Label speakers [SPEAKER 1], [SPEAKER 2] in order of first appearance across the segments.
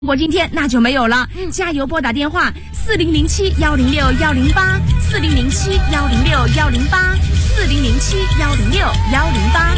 [SPEAKER 1] 我今天那就没有了，加油！拨打电话4007-106-108，4007-106-108，4007-106-108。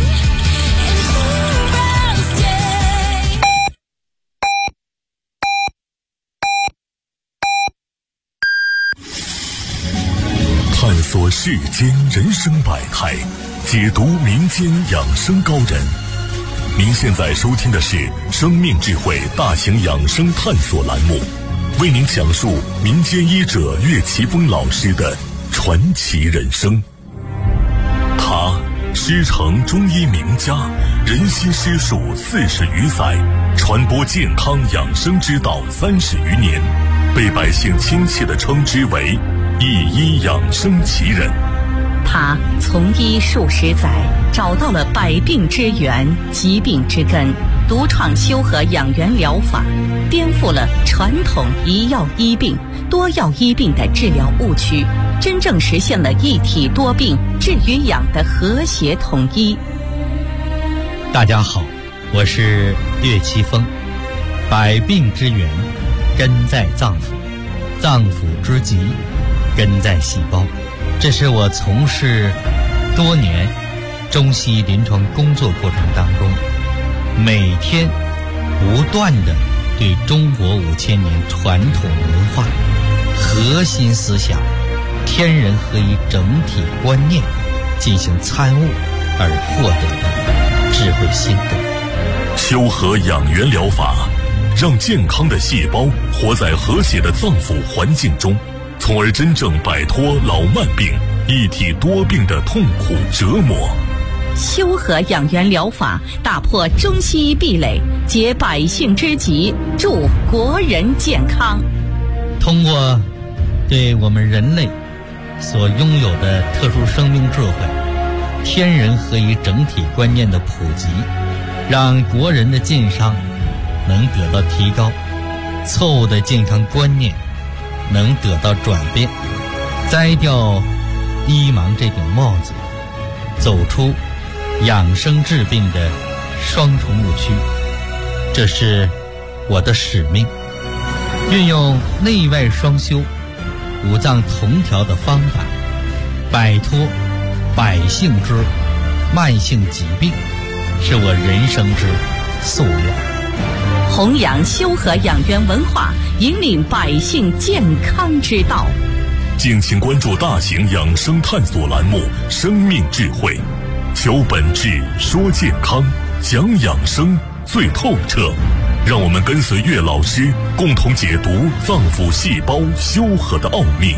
[SPEAKER 2] 探索世间人生百态，解读民间养生高人。您现在收听的是生命智慧大型养生探索栏目，为您讲述民间医者岳奇峰老师的传奇人生。他师承中医名家，仁心师术40余载，传播健康养生之道30余年，被百姓亲切地称之为一医养生奇人。
[SPEAKER 3] 他从医数十载，找到了百病之源、疾病之根，独创修和养元疗法，颠覆了传统一药医病、多药医病的治疗误区，真正实现了一体多病、治与养的和谐统一。
[SPEAKER 4] 大家好，我是岳奇峰。百病之源根在脏腑，脏腑之疾根在细胞。这是我从事多年中西医临床工作过程当中，每天不断地对中国5000年传统文化核心思想天人合一整体观念进行参悟而获得的智慧心得。
[SPEAKER 2] 修和养元疗法让健康的细胞活在和谐的脏腑环境中，从而真正摆脱老慢病、一体多病的痛苦折磨。
[SPEAKER 3] 修和养元疗法打破中西医壁垒，解百姓之急，助国人健康。
[SPEAKER 4] 通过对我们人类所拥有的特殊生命智慧、天人合一整体观念的普及，让国人的健康能得到提高，错误的健康观念能得到转变，摘掉医盲这顶帽子，走出养生治病的双重误区。这是我的使命，运用内外双修、五脏同调的方法，摆脱百姓之慢性疾病，是我人生之夙愿。
[SPEAKER 3] 弘扬修和养元文化，引领百姓健康之道。
[SPEAKER 2] 敬请关注大型养生探索栏目《生命智慧》，求本质，说健康，讲养生最透彻。让我们跟随岳老师，共同解读脏腑细胞修和的奥秘。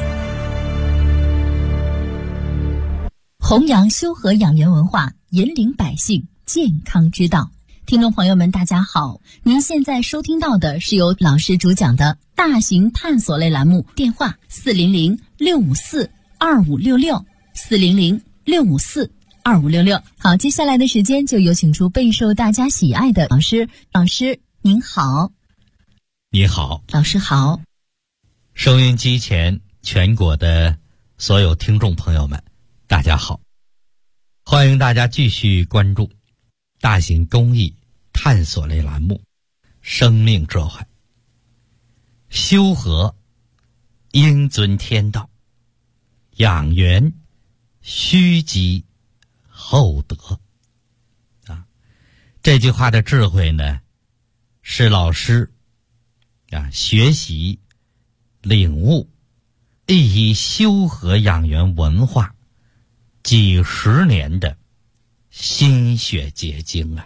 [SPEAKER 5] 弘扬修和养元文化，引领百姓健康之道。听众朋友们大家好，您现在收听到的是由老师主讲的大型探索类栏目，电话400-654-2566，400-654-2566。好，接下来的时间就有请出备受大家喜爱的老师。老师您好。
[SPEAKER 4] 你好。
[SPEAKER 5] 老师好。
[SPEAKER 4] 收音机前全国的所有听众朋友们大家好，欢迎大家继续关注大型公益探索类栏目《生命智慧》。修和应遵天道，养元须积厚德。这句话的智慧呢，是老师学习领悟一医修和养元文化几十年的心血结晶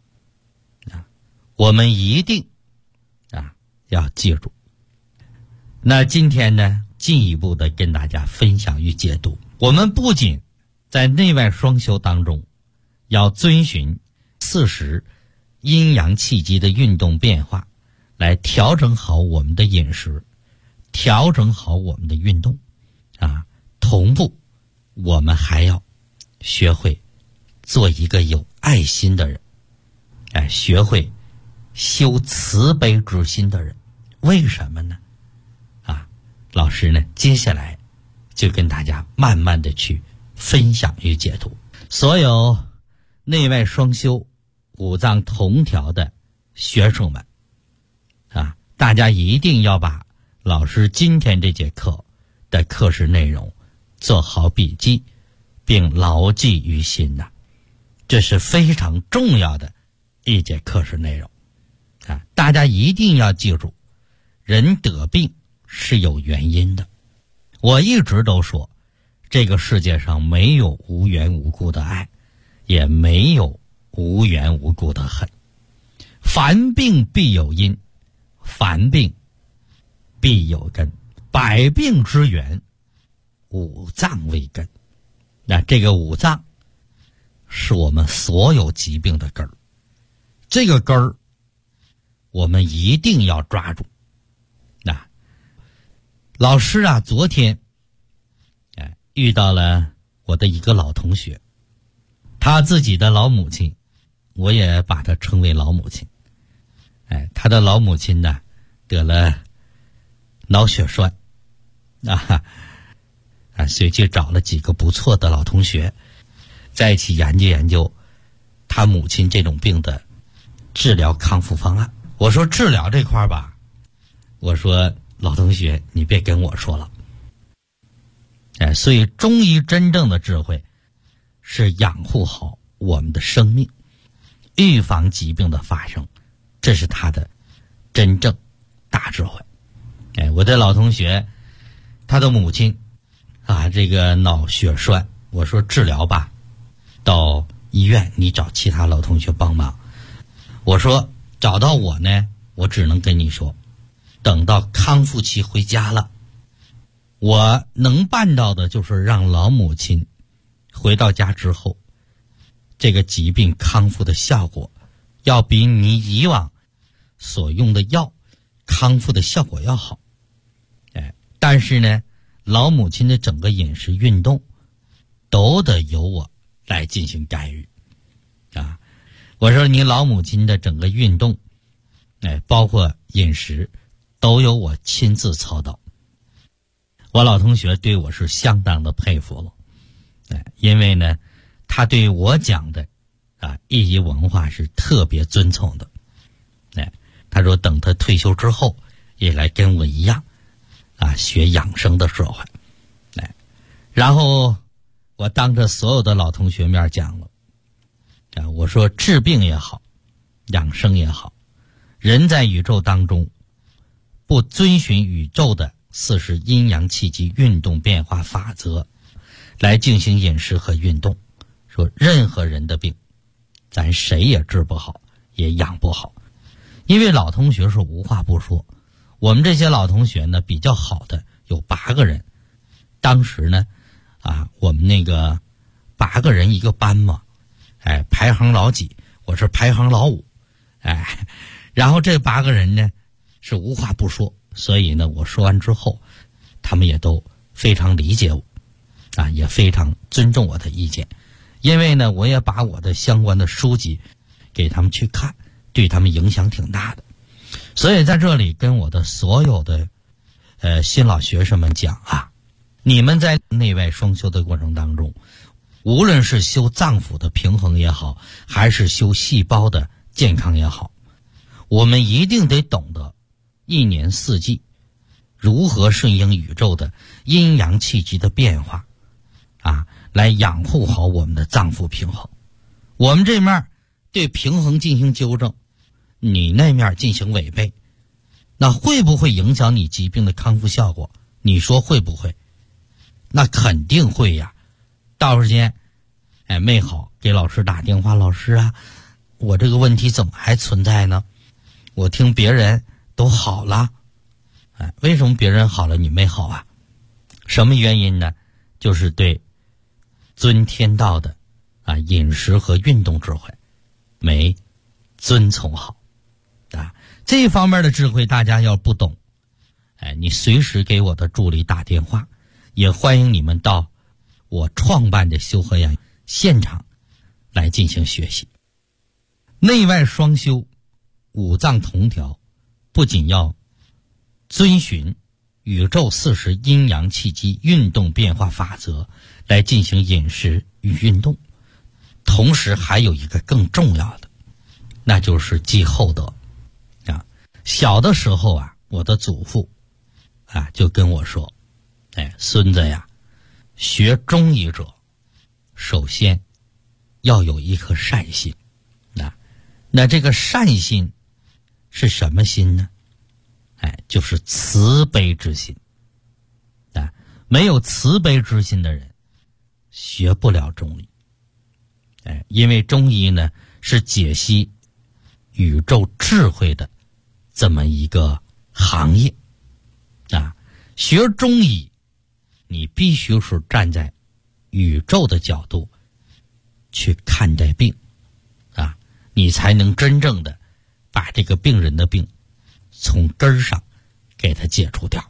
[SPEAKER 4] 我们一定要记住。那今天呢，进一步的跟大家分享与解读。我们不仅在内外双修当中要遵循40阴阳气机的运动变化，来调整好我们的饮食，调整好我们的运动同步我们还要学会做一个有爱心的人，学会修慈悲之心的人。为什么呢？老师呢，接下来就跟大家慢慢的去分享与解读。所有内外双修、五脏同调的学生们大家一定要把老师今天这节课的课时内容做好笔记，并牢记于心呐。这是非常重要的一节课时内容啊！大家一定要记住，人得病是有原因的。我一直都说，这个世界上没有无缘无故的爱，也没有无缘无故的恨。凡病必有因，凡病必有根，百病之源，五脏为根。那这个五脏是我们所有疾病的根儿，这个根儿我们一定要抓住。那老师啊，昨天遇到了我的一个老同学，他自己的老母亲，我也把他称为老母亲。他的老母亲呢得了脑血栓所以去找了几个不错的老同学，在一起研究研究他母亲这种病的治疗康复方案。我说治疗这块吧，我说老同学你别跟我说了。所以中医真正的智慧是养护好我们的生命，预防疾病的发生，这是他的真正大智慧。我的老同学他的母亲这个脑血栓，我说治疗吧，到医院你找其他老同学帮忙。我说找到我呢，我只能跟你说，等到康复期回家了，我能办到的就是让老母亲回到家之后，这个疾病康复的效果要比你以往所用的药康复的效果要好。但是呢，老母亲的整个饮食运动都得由我来进行干预我说你老母亲的整个运动包括饮食都由我亲自操刀。我老同学对我是相当的佩服了因为呢他对我讲的医医文化是特别遵从的他说等他退休之后也来跟我一样学养生的社会然后我当着所有的老同学面讲了我说治病也好，养生也好，人在宇宙当中不遵循宇宙的40阴阳气机运动变化法则来进行饮食和运动，说任何人的病咱谁也治不好也养不好。因为老同学是无话不说，我们这些老同学呢比较好的有8个人，当时呢我们那个8个人一个班嘛，排行老几，我是排行老5，然后这8个人呢是无话不说，所以呢我说完之后他们也都非常理解我也非常尊重我的意见。因为呢我也把我的相关的书籍给他们去看，对他们影响挺大的。所以在这里跟我的所有的新老学生们讲你们在内外双修的过程当中，无论是修脏腑的平衡也好，还是修细胞的健康也好，我们一定得懂得1年4季如何顺应宇宙的阴阳气机的变化来养护好我们的脏腑平衡。我们这面对平衡进行纠正，你那面进行违背，那会不会影响你疾病的康复效果？你说会不会？那肯定会呀。到时间没好，给老师打电话，老师我这个问题怎么还存在呢？我听别人都好了为什么别人好了你没好什么原因呢？就是对遵天道的饮食和运动智慧没遵从好这方面的智慧大家要不懂你随时给我的助理打电话，也欢迎你们到我创办的修和养现场来进行学习。内外双修，五脏同调，不仅要遵循宇宙40阴阳气机运动变化法则来进行饮食与运动，同时还有一个更重要的，那就是积厚德小的时候啊，我的祖父啊就跟我说，孙子呀，学中医者首先要有一颗善心。那这个善心是什么心呢？就是慈悲之心。没有慈悲之心的人学不了中医。因为中医呢是解析宇宙智慧的这么一个行业。学中医你必须是站在宇宙的角度去看待病，你才能真正的把这个病人的病从根儿上给他解除掉。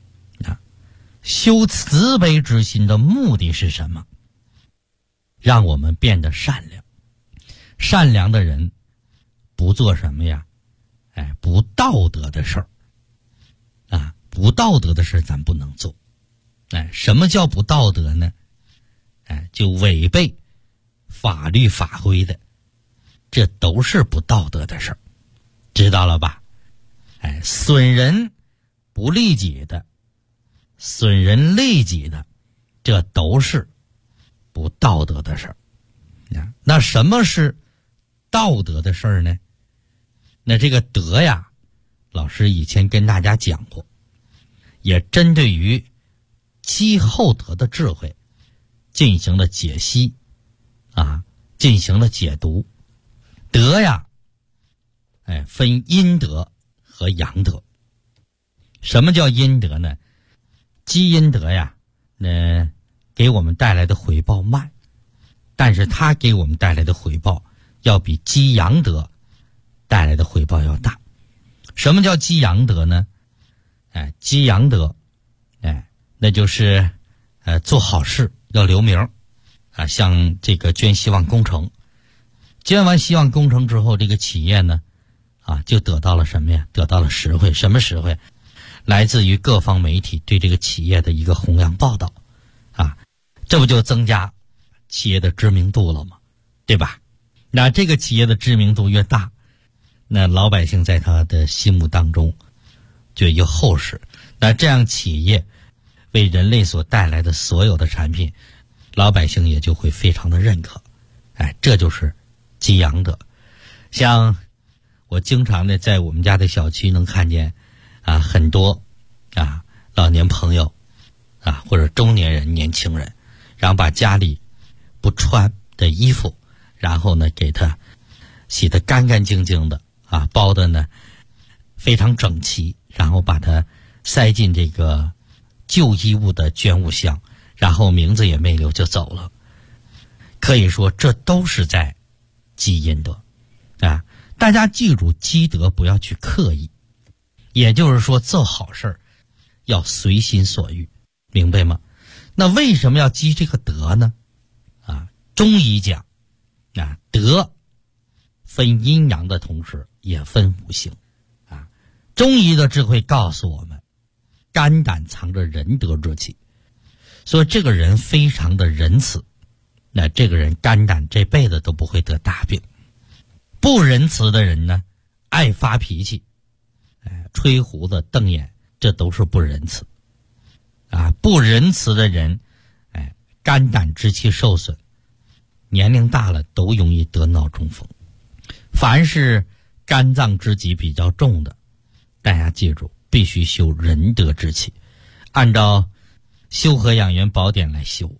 [SPEAKER 4] 修慈悲之心的目的是什么？让我们变得善良。善良的人不做什么呀？不道德的事儿。不道德的事咱不能做。什么叫不道德呢？就违背法律法规的，这都是不道德的事儿，知道了吧？损人不利己的，损人利己的，这都是不道德的事儿。那什么是道德的事儿呢？那这个德呀，老师以前跟大家讲过，也针对于积厚德的智慧进行了解析，进行了解读。德呀，分阴德和阳德。什么叫阴德呢？积阴德呀，给我们带来的回报慢，但是它给我们带来的回报要比积阳德带来的回报要大。什么叫积阳德呢？积阳德，那就是做好事要留名像这个捐希望工程，捐完希望工程之后，这个企业呢就得到了什么呀？得到了实惠。什么实惠？来自于各方媒体对这个企业的一个弘扬报道这不就增加企业的知名度了吗？对吧？那这个企业的知名度越大，那老百姓在他的心目当中就越厚实。那这样企业为人类所带来的所有的产品，老百姓也就会非常的认可。这就是积阳德。像我经常的在我们家的小区能看见很多老年朋友或者中年人年轻人，然后把家里不穿的衣服，然后呢给它洗得干干净净的包的呢非常整齐，然后把它塞进这个旧衣物的捐物箱，然后名字也没留就走了。可以说这都是在积阴德大家记住，积德不要去刻意，也就是说做好事要随心所欲，明白吗？那为什么要积这个德呢？中医讲德分阴阳的同时也分五行中医的智慧告诉我们，肝胆藏着仁德之气，所以这个人非常的仁慈，那这个人肝胆这辈子都不会得大病。不仁慈的人呢，爱发脾气，吹胡子瞪眼，这都是不仁慈不仁慈的人肝胆之气受损，年龄大了都容易得脑中风。凡是肝脏之疾比较重的，大家记住必须修仁德之气，按照修和养元宝典来修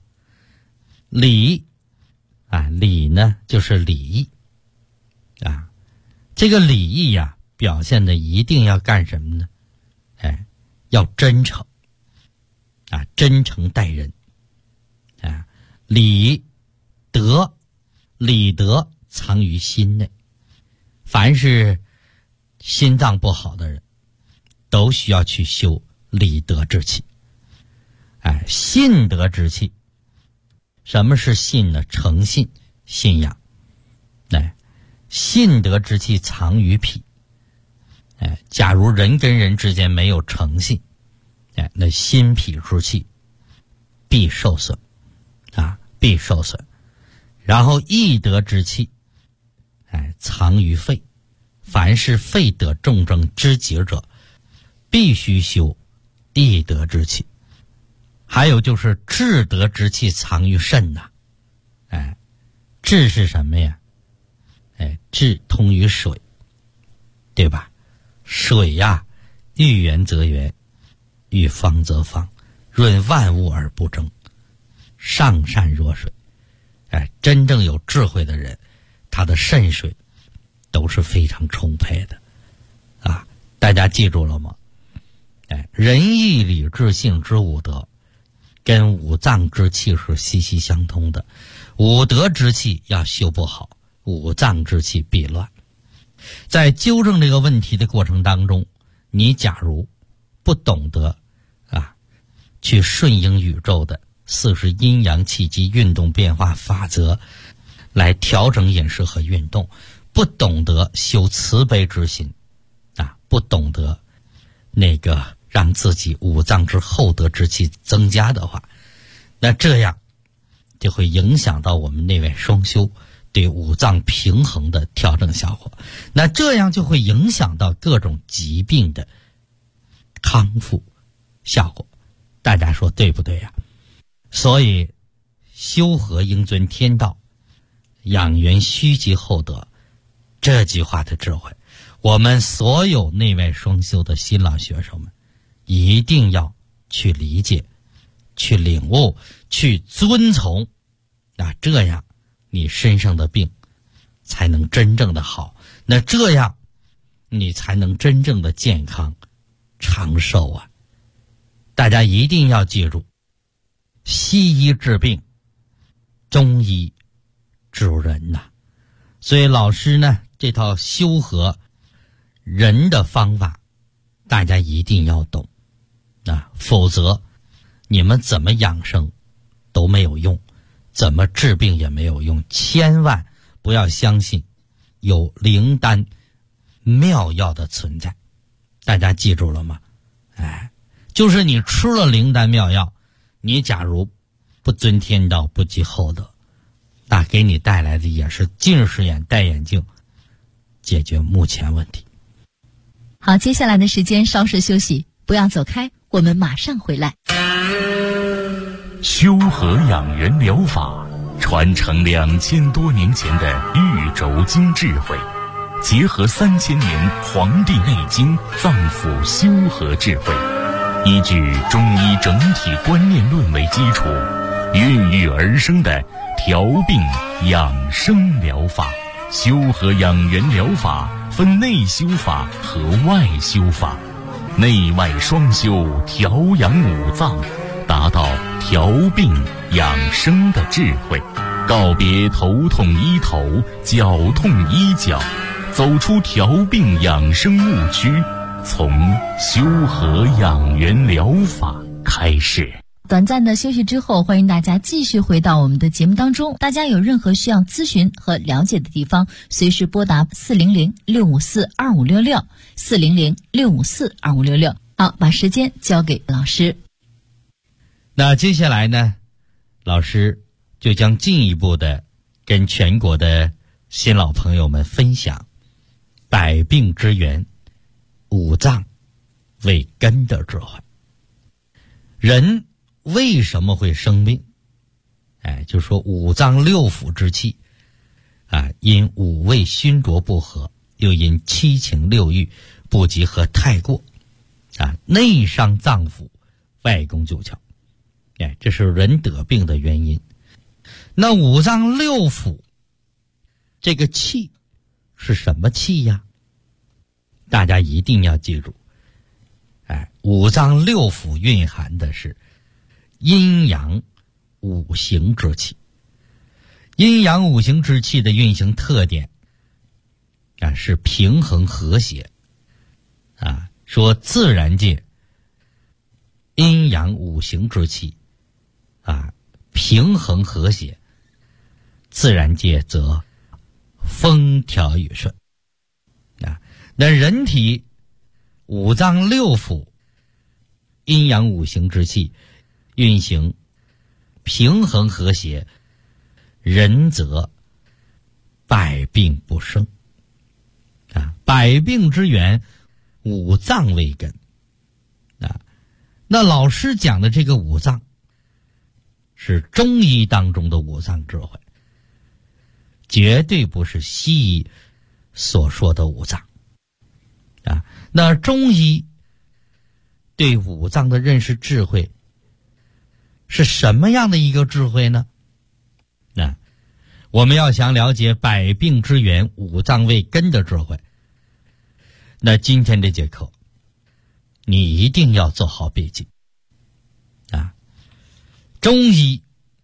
[SPEAKER 4] 礼礼呢就是礼义这个礼义表现的一定要干什么呢？要真诚真诚待人礼德藏于心内。凡是心脏不好的人都需要去修礼德之气信德之气。什么是信呢？诚信，信仰信德之气藏于脾假如人跟人之间没有诚信那心脾之气必受损必受损。然后义德之气藏于肺， 凡是肺得重症之疾者，必须修益德之气。还有就是至德之气藏于肾呐，至是什么呀？至通于水，对吧？水呀，遇圆则圆，遇方则方，润万物而不争，上善若水。真正有智慧的人，他的肾水都是非常充沛的啊！大家记住了吗？仁义礼智信之五德，跟五脏之气是息息相通的。五德之气要修不好，五脏之气必乱。在纠正这个问题的过程当中，你假如不懂得去顺应宇宙的40阴阳气机运动变化法则来调整饮食和运动，不懂得修慈悲之心不懂得让自己五脏之厚德之气增加的话，那这样就会影响到我们内外双修对五脏平衡的调整效果，那这样就会影响到各种疾病的康复效果。大家说对不对呀？所以修和应遵天道，养元虚极厚德，这句话的智慧，我们所有内外双修的新老学生们一定要去理解，去领悟，去遵从，这样你身上的病才能真正的好，那这样你才能真正的健康长寿啊！大家一定要记住，西医治病，中医治人呐。所以老师呢，这套修和人的方法，大家一定要懂否则你们怎么养生都没有用，怎么治病也没有用。千万不要相信有灵丹妙药的存在，大家记住了吗？就是你吃了灵丹妙药，你假如不遵天道，不积厚德，那给你带来的也是近视眼戴眼镜，解决目前问题。
[SPEAKER 5] 好，接下来的时间稍事休息，不要走开，我们马上回来。
[SPEAKER 2] 修和养元疗法传承2000多年前的玉轴经智慧，结合3000年《黄帝内经》脏腑修和智慧，依据中医整体观念论为基础，孕育而生的调病养生疗法。修和养元疗法分内修法和外修法，内外双修，调养五脏，达到调病养生的智慧，告别头痛医头，脚痛医脚，走出调病养生误区，从修和养元疗法开始。
[SPEAKER 5] 短暂的休息之后，欢迎大家继续回到我们的节目当中。大家有任何需要咨询和了解的地方，随时拨打400-654-2566 400-654-2566。好，把时间交给老师。
[SPEAKER 4] 那接下来呢，老师就将进一步的跟全国的新老朋友们分享百病之源，五脏为根的智慧。人为什么会生病？就说五脏六腑之气因五味熏浊不和，又因七情六欲不及和太过内伤脏腑，外攻九窍，这是人得病的原因。那五脏六腑这个气是什么气呀？大家一定要记住，五脏六腑蕴含的是阴阳五行之气。阴阳五行之气的运行特点是平衡和谐说自然界阴阳五行之气平衡和谐，自然界则风调雨顺那人体五脏六腑阴阳五行之气运行平衡和谐，人则百病不生百病之源，五脏为根那老师讲的这个五脏，是中医当中的五脏智慧，绝对不是西医所说的五脏那中医对五脏的认识智慧是什么样的一个智慧呢？我们要想了解百病之源，五脏为根的智慧，那今天这节课你一定要做好笔记中医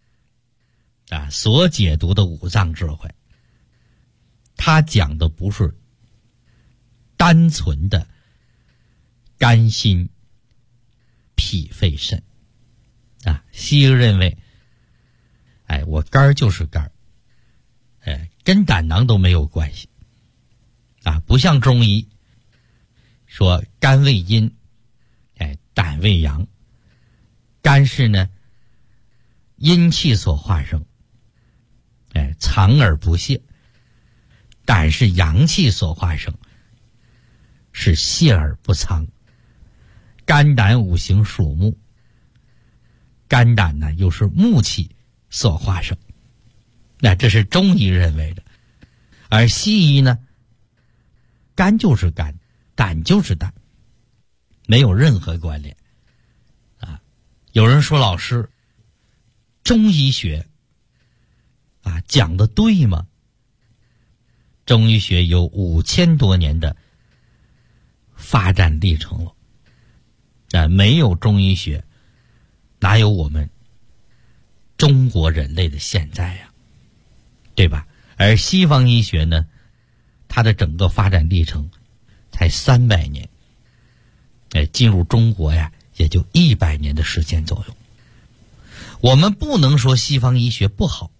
[SPEAKER 4] 所解读的五脏智慧，它讲的不是单纯的肝心脾肺肾西医认为我肝儿就是肝儿跟胆囊都没有关系不像中医说肝为阴胆为阳，肝是呢阴气所化生藏而不泄，胆是阳气所化生，是泄而不藏。肝胆五行属木，肝胆呢又是木气所化生，那这是中医认为的。而西医呢，肝就是肝，胆就是胆，没有任何关联有人说老师，中医学讲的对吗？中医学有5000多年的发展历程了没有中医学哪有我们中国人类的现在对吧？而西方医学呢，它的整个发展历程才300年进入中国也就100年的时间左右。我们不能说西方医学不好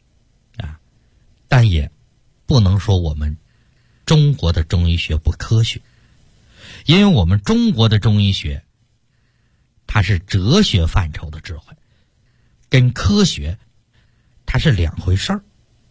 [SPEAKER 4] 但也不能说我们中国的中医学不科学，因为我们中国的中医学它是哲学范畴的智慧，跟科学它是两回事儿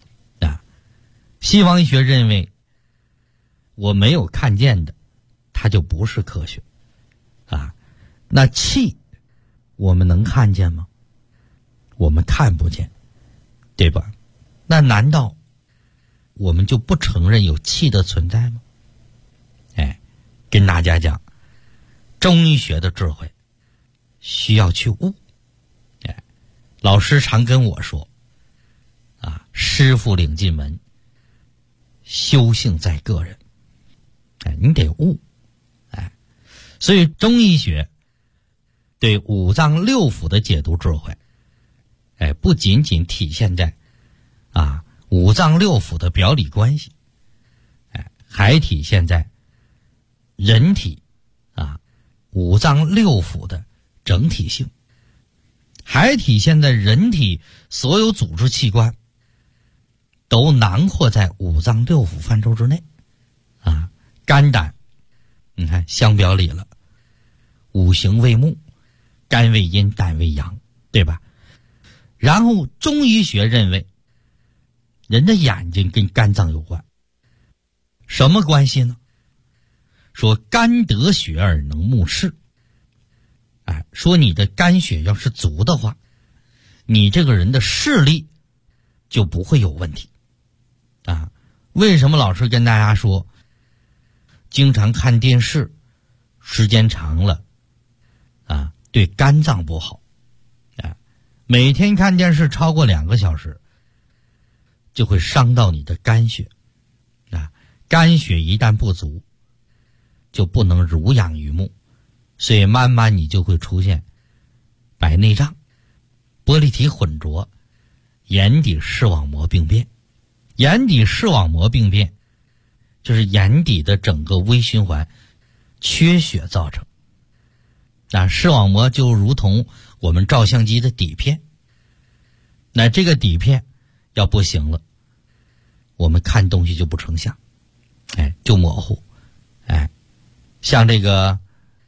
[SPEAKER 4] 西方医学认为我没有看见的它就不是科学那气我们能看见吗？我们看不见，对吧？那难道我们就不承认有气的存在吗？跟大家讲，中医学的智慧需要去悟老师常跟我说师傅领进门，修行在个人你得悟所以中医学对五脏六腑的解读智慧不仅仅体现在五脏六腑的表里关系还体现在人体五脏六腑的整体性，还体现在人体所有组织器官都囊括在五脏六腑范畴之内肝胆你看相表里了，五行为木，肝为阴，胆为阳，对吧？然后中医学认为人的眼睛跟肝脏有关，什么关系呢？说肝得血而能目视说你的肝血要是足的话，你这个人的视力就不会有问题为什么老师跟大家说经常看电视时间长了对肝脏不好每天看电视超过2个小时就会伤到你的肝血肝血一旦不足就不能濡养于目，所以慢慢你就会出现白内障、玻璃体混浊、眼底视网膜病变。眼底视网膜病变就是眼底的整个微循环缺血造成视网膜就如同我们照相机的底片，那这个底片要不行了，我们看东西就不成像就模糊像这个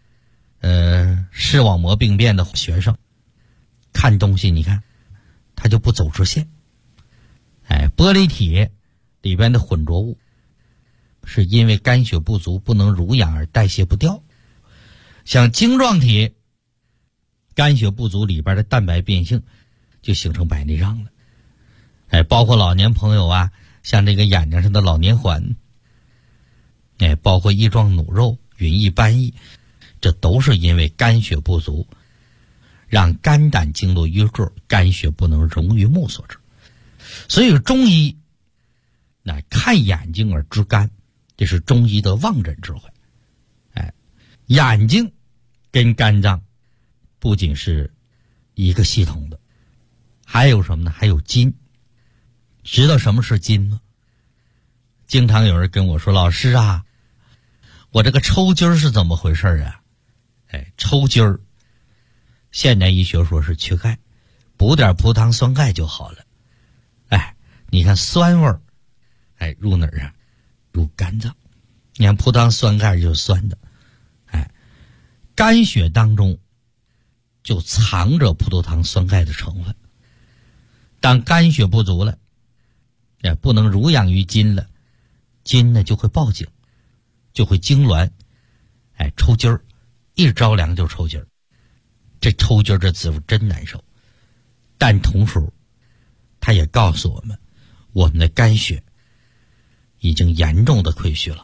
[SPEAKER 4] 视网膜病变的学生看东西你看他就不走直线玻璃体里边的混浊物是因为肝血不足不能濡养而代谢不掉。像晶状体，肝血不足里边的蛋白变性就形成白内障了。包括老年朋友啊，像这个眼睛上的老年环，包括翼状弩肉、云翳斑翳，这都是因为肝血不足，让肝胆经络淤滞，肝血不能溶于目所致。所以中医看眼睛而治肝，这是中医的望诊智慧。眼睛跟肝脏不仅是一个系统的，还有什么呢？还有筋。知道什么是筋吗？经常有人跟我说，老师啊，我这个抽筋是怎么回事啊？抽筋儿，现代医学说是缺钙，补点葡萄糖酸钙就好了。你看酸味儿，入哪儿啊？入肝脏。你看葡萄糖酸钙就是酸的，肝血当中就藏着葡萄糖酸钙的成分。当肝血不足了，不能濡养于筋了，筋呢就会报警，就会痉挛，抽筋儿，一着凉就抽筋儿。这抽筋儿这滋味真难受，但同时它也告诉我们的肝血已经严重的亏虚了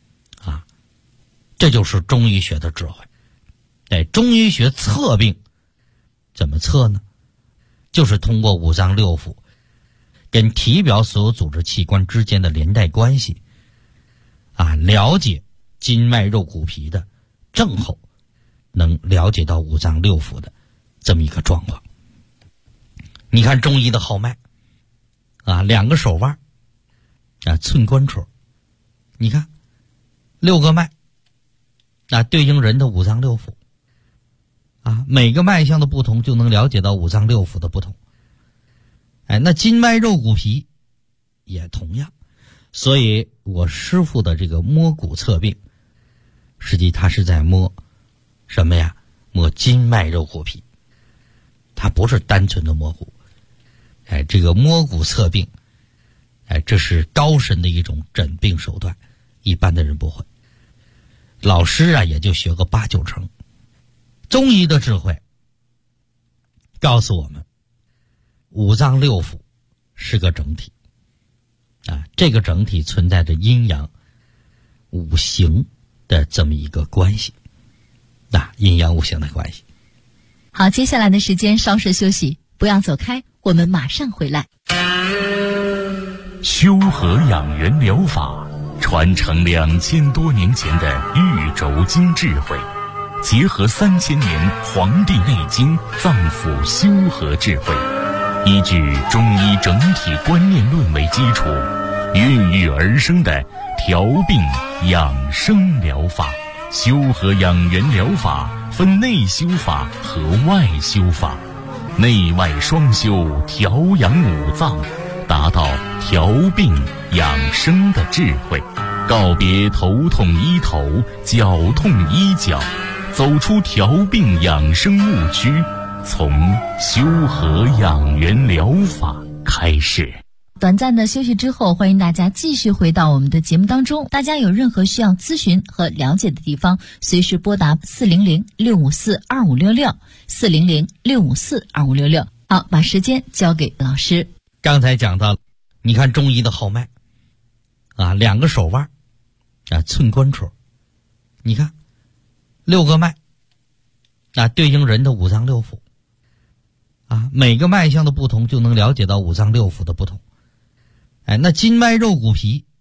[SPEAKER 4] 这就是中医学的智慧。中医学测病怎么测呢？就是通过五脏六腑跟体表所有组织器官之间的连带关系了解筋脉肉骨皮的症候，能了解到五脏六腑的这么一个状况。你看中医的号脉2个手腕寸关戳，你看6个脉对应人的五脏六腑每个脉象的不同就能了解到五脏六腑的不同。那筋脉肉骨皮也同样。所以我师父的这个摸骨测病，实际他是在摸什么呀？摸筋脉肉骨皮，他不是单纯的摸骨。这个摸骨测病这是高深的一种诊病手段，一般的人不会。老师也就学个8、9成。中医的智慧告诉我们，五脏六腑是个整体这个整体存在着阴阳五行的这么一个关系阴阳五行的关系。
[SPEAKER 5] 好，接下来的时间稍事休息，不要走开，我们马上回来。
[SPEAKER 2] 修和养元疗法传承2000多年前的玉轴经智慧，结合3000年《黄帝内经》脏腑修和智慧，依据中医整体观念论为基础，孕育而生的调病养生疗法。修和养元疗法分内修法和外修法，内外双修，调养五脏，达到调病养生的智慧。告别头痛医头，脚痛医脚，走出调病养生误区，从修和养元疗法开始。
[SPEAKER 5] 短暂的休息之后，欢迎大家继续回到我们的节目当中。大家有任何需要咨询和了解的地方，随时拨打400-654-2566 400-654-2566。好，把时间交给老师。
[SPEAKER 4] 刚才讲到，你看中医的号脉2个手腕寸关戳，你看6个脉对应人的五脏六腑每个脉象的不同就能了解到五脏六腑的不同。那筋脉肉骨皮